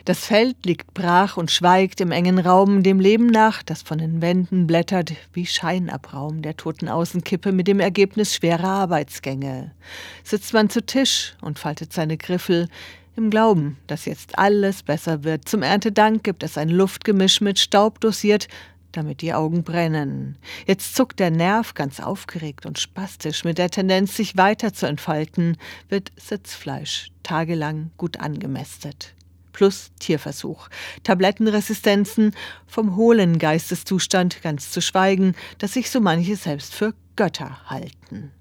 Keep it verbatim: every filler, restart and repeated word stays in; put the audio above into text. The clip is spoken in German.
Das Feld liegt brach und schweigt im engen Raum dem Leben nach, das von den Wänden blättert wie Scheinabraum der toten Außenkippe mit dem Ergebnis schwerer Arbeitsgänge. Sitzt man zu Tisch und faltet seine Griffel, im Glauben, dass jetzt alles besser wird. Zum Erntedank gibt es ein Luftgemisch mit Staub dosiert, damit die Augen brennen. Jetzt zuckt der Nerv ganz aufgeregt und spastisch mit der Tendenz, sich weiter zu entfalten, wird Sitzfleisch tagelang gut angemästet. Plus Tierversuch, Tablettenresistenzen, vom hohlen Geisteszustand ganz zu schweigen, dass sich so manche selbst für Götter halten.